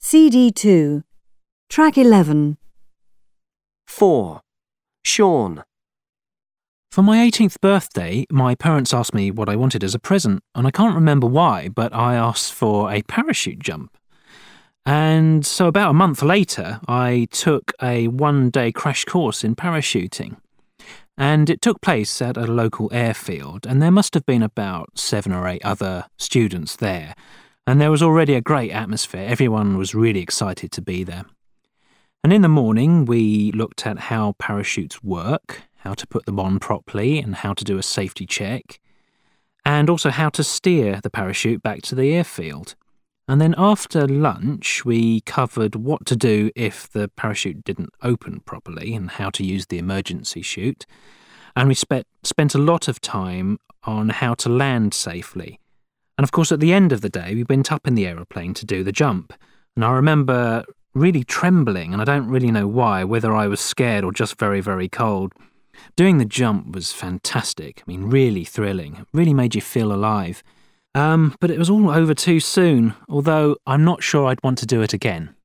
CD2, Track 11. 4. Sean. For my 18th birthday, my parents asked me what I wanted as a present, and I can't remember why, but I asked for a parachute jump. And so about a month later, I took a one-day crash course in parachuting. And it took place at a local airfield, and there must have been about 7 or 8 other students there. And there was already a great atmosphere. Everyone was really excited to be there. And in the morning, we looked at how parachutes work, how to put them on properly, and how to do a safety check, and also how to steer the parachute back to the airfield. And then after lunch, we covered what to do if the parachute didn't open properly and how to use the emergency chute. And we spent a lot of time on how to land safely. And of course, at the end of the day, we went up in the aeroplane to do the jump. And I remember really trembling, and I don't really know why, whether I was scared or just very, very cold. Doing the jump was fantastic. I mean, really thrilling. It really made you feel alive. But it was all over too soon, although I'm not sure I'd want to do it again.